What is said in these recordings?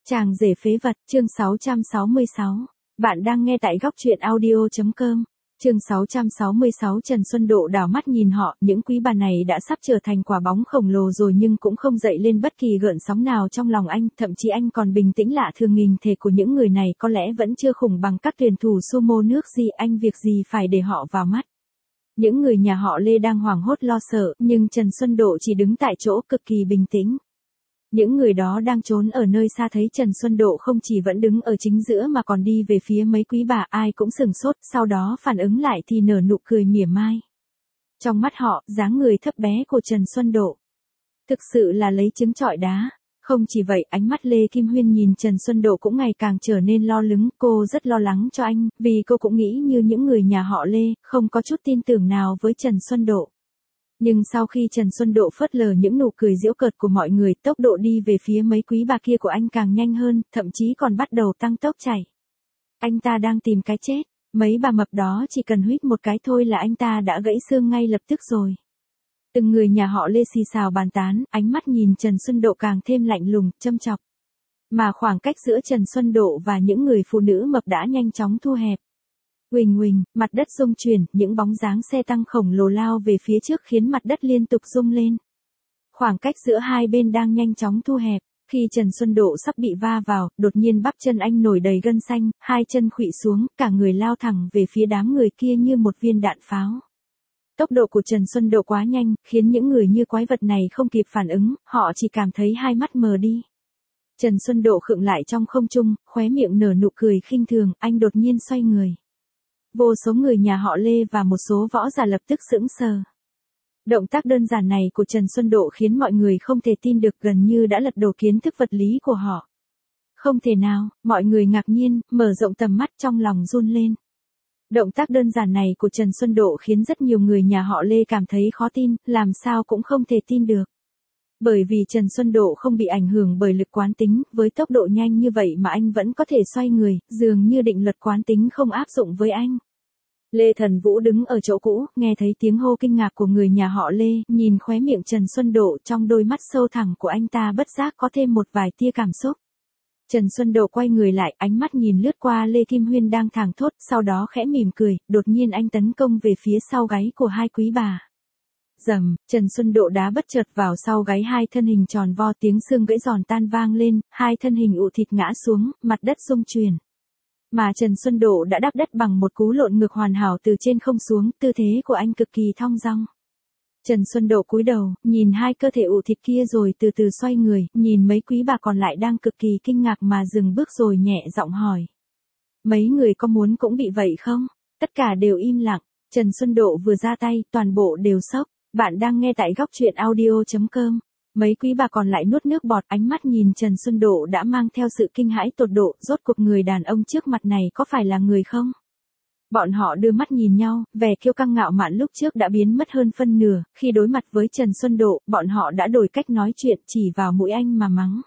Chàng rể phế vật, chương 666. Bạn đang nghe tại góc truyện audio.com. Chương 666. Trần Xuân Độ đảo mắt nhìn họ, những quý bà này đã sắp trở thành quả bóng khổng lồ rồi nhưng cũng không dậy lên bất kỳ gợn sóng nào trong lòng anh, thậm chí anh còn bình tĩnh lạ thường. Nghìn thể của những người này có lẽ vẫn chưa khủng bằng các tuyển thủ sumo nước gì, anh việc gì phải để họ vào mắt. Những người nhà họ Lê đang hoảng hốt lo sợ, nhưng Trần Xuân Độ chỉ đứng tại chỗ cực kỳ bình tĩnh. Những người đó đang trốn ở nơi xa thấy Trần Xuân Độ không chỉ vẫn đứng ở chính giữa mà còn đi về phía mấy quý bà, ai cũng sửng sốt, sau đó phản ứng lại thì nở nụ cười mỉa mai. Trong mắt họ, dáng người thấp bé của Trần Xuân Độ thực sự là lấy trứng trọi đá. Không chỉ vậy, ánh mắt Lê Kim Huyên nhìn Trần Xuân Độ cũng ngày càng trở nên lo lắng, cô rất lo lắng cho anh, vì cô cũng nghĩ như những người nhà họ Lê, không có chút tin tưởng nào với Trần Xuân Độ. Nhưng sau khi Trần Xuân Độ phớt lờ những nụ cười giễu cợt của mọi người, tốc độ đi về phía mấy quý bà kia của anh càng nhanh hơn, thậm chí còn bắt đầu tăng tốc chạy. Anh ta đang tìm cái chết, mấy bà mập đó chỉ cần huýt một cái thôi là anh ta đã gãy xương ngay lập tức rồi. Từng người nhà họ Lê xì xào bàn tán, ánh mắt nhìn Trần Xuân Độ càng thêm lạnh lùng, châm chọc. Mà khoảng cách giữa Trần Xuân Độ và những người phụ nữ mập đã nhanh chóng thu hẹp. Huỳnh huỳnh, mặt đất rung chuyển, những bóng dáng xe tăng khổng lồ lao về phía trước khiến mặt đất liên tục rung lên. Khoảng cách giữa hai bên đang nhanh chóng thu hẹp. Khi Trần Xuân Độ sắp bị va vào, đột nhiên bắp chân anh nổi đầy gân xanh, hai chân khuỵu xuống, cả người lao thẳng về phía đám người kia như một viên đạn pháo. Tốc độ của Trần Xuân Độ quá nhanh, khiến những người như quái vật này không kịp phản ứng, họ chỉ cảm thấy hai mắt mờ đi. Trần Xuân Độ khựng lại trong không trung, khóe miệng nở nụ cười khinh thường, anh đột nhiên xoay người. Vô số người nhà họ Lê và một số võ giả lập tức sững sờ. Động tác đơn giản này của Trần Xuân Độ khiến mọi người không thể tin được, gần như đã lật đổ kiến thức vật lý của họ. Không thể nào, mọi người ngạc nhiên, mở rộng tầm mắt trong lòng run lên. Động tác đơn giản này của Trần Xuân Độ khiến rất nhiều người nhà họ Lê cảm thấy khó tin, làm sao cũng không thể tin được. Bởi vì Trần Xuân Độ không bị ảnh hưởng bởi lực quán tính, với tốc độ nhanh như vậy mà anh vẫn có thể xoay người, dường như định luật quán tính không áp dụng với anh. Lê Thần Vũ đứng ở chỗ cũ, nghe thấy tiếng hô kinh ngạc của người nhà họ Lê, nhìn khóe miệng Trần Xuân Độ, trong đôi mắt sâu thẳm của anh ta bất giác có thêm một vài tia cảm xúc. Trần Xuân Độ quay người lại, ánh mắt nhìn lướt qua Lê Kim Huyên đang thảng thốt, sau đó khẽ mỉm cười, đột nhiên anh tấn công về phía sau gáy của hai quý bà. Rầm, Trần Xuân Độ đá bất chợt vào sau gáy hai thân hình tròn vo, tiếng xương gãy giòn tan vang lên, hai thân hình ụ thịt ngã xuống, mặt đất rung chuyển. Mà Trần Xuân Độ đã đắp đất bằng một cú lộn ngược hoàn hảo từ trên không xuống, tư thế của anh cực kỳ thong dong. Trần Xuân Độ cúi đầu, nhìn hai cơ thể ụ thịt kia rồi từ từ xoay người, nhìn mấy quý bà còn lại đang cực kỳ kinh ngạc mà dừng bước rồi nhẹ giọng hỏi. Mấy người có muốn cũng bị vậy không? Tất cả đều im lặng, Trần Xuân Độ vừa ra tay, toàn bộ đều sốc. Bạn đang nghe tại góc truyện audio.com. Mấy quý bà còn lại nuốt nước bọt, ánh mắt nhìn Trần Xuân Độ đã mang theo sự kinh hãi tột độ, rốt cuộc người đàn ông trước mặt này có phải là người không? Bọn họ đưa mắt nhìn nhau, vẻ kiêu căng ngạo mạn lúc trước đã biến mất hơn phân nửa, khi đối mặt với Trần Xuân Độ, bọn họ đã đổi cách nói chuyện, chỉ vào mũi anh mà mắng.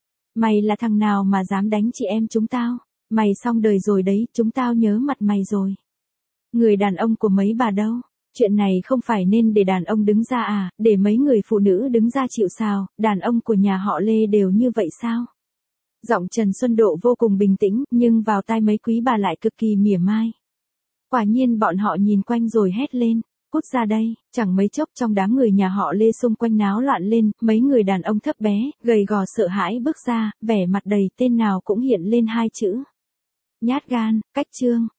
Mày là thằng nào mà dám đánh chị em chúng tao? Mày xong đời rồi đấy, chúng tao nhớ mặt mày rồi. Người đàn ông của mấy bà đâu? Chuyện này không phải nên để đàn ông đứng ra à, để mấy người phụ nữ đứng ra chịu sao, đàn ông của nhà họ Lê đều như vậy sao? Giọng Trần Xuân Độ vô cùng bình tĩnh, nhưng vào tai mấy quý bà lại cực kỳ mỉa mai. Quả nhiên bọn họ nhìn quanh rồi hét lên, cút ra đây, chẳng mấy chốc trong đám người nhà họ Lê xung quanh náo loạn lên, mấy người đàn ông thấp bé, gầy gò sợ hãi bước ra, vẻ mặt đầy tên nào cũng hiện lên hai chữ. Nhát gan, cách trương,